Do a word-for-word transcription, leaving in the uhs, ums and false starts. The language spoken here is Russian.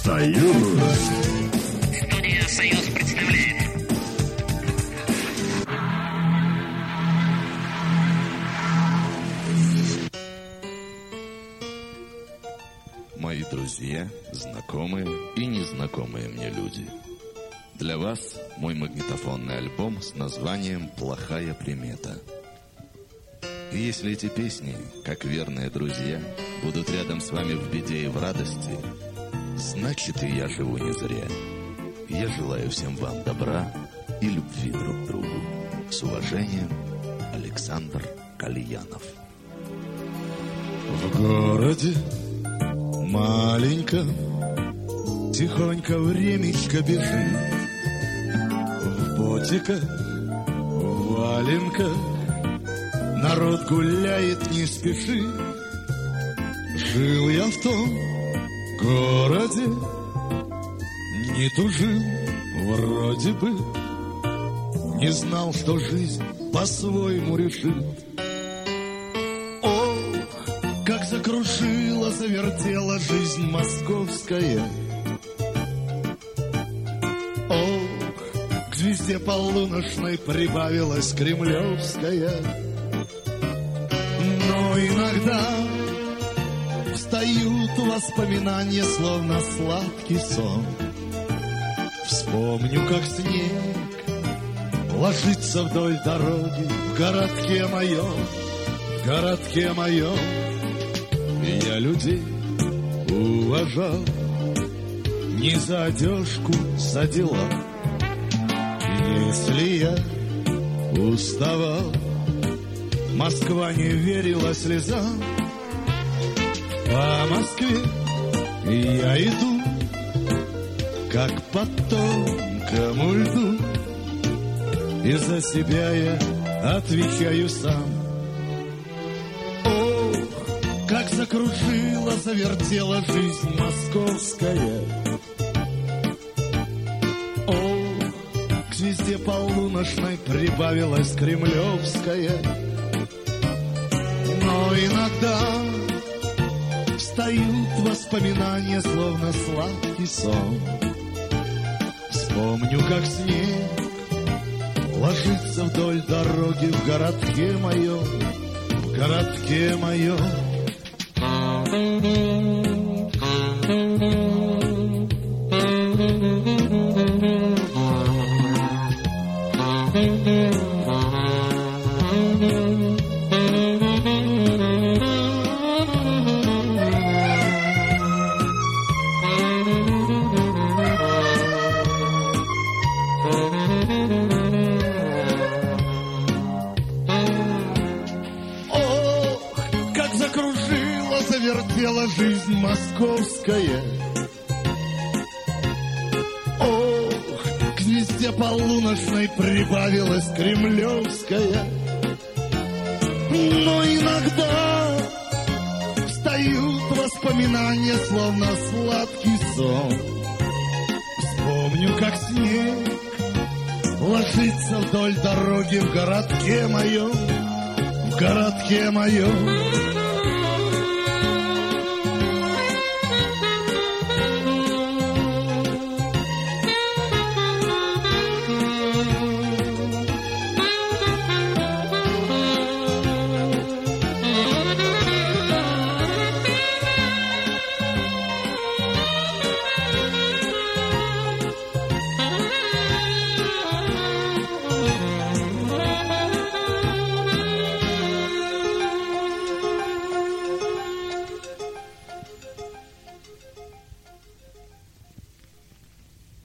Союз. Студия «Союз» представляет. Мои друзья, знакомые и незнакомые мне люди. Для вас мой магнитофонный альбом с названием «Плохая примета». И если эти песни, как верные друзья, будут рядом с вами в беде и в радости, значит, и я живу не зря. Я желаю всем вам добра и любви друг к другу. С уважением, Александр Кальянов. В городе маленьком тихонько времечко бежит. В ботиках, в валенках народ гуляет, не спешит. Жил я в том городе, не тужил вроде бы, не знал, что жизнь по-своему решит. Ох, как закружила, завертела жизнь московская. Ох, к звезде полуночной прибавилась кремлевская. Но иногда встают воспоминания, словно сладкий сон. Вспомню, как снег ложится вдоль дороги в городке моем, в городке моем. И я людей уважал не за одежку, за дела. Если я уставал, Москва не верила слезам. По Москве я иду, как по тонкому льду, и за себя я отвечаю сам. Ох, как закружила, завертела жизнь московская. Ох, к звезде полуночной прибавилась кремлевская. Но иногда встают воспоминания, словно сладкий сон. Вспомню, как снег ложится вдоль дороги в городке моем, в городке моем. Жизнь московская. Ох, к звезде полуночной прибавилась кремлевская. Но иногда встают воспоминания, словно сладкий сон. Вспомню, как снег ложится вдоль дороги в городке моем, в городке моем.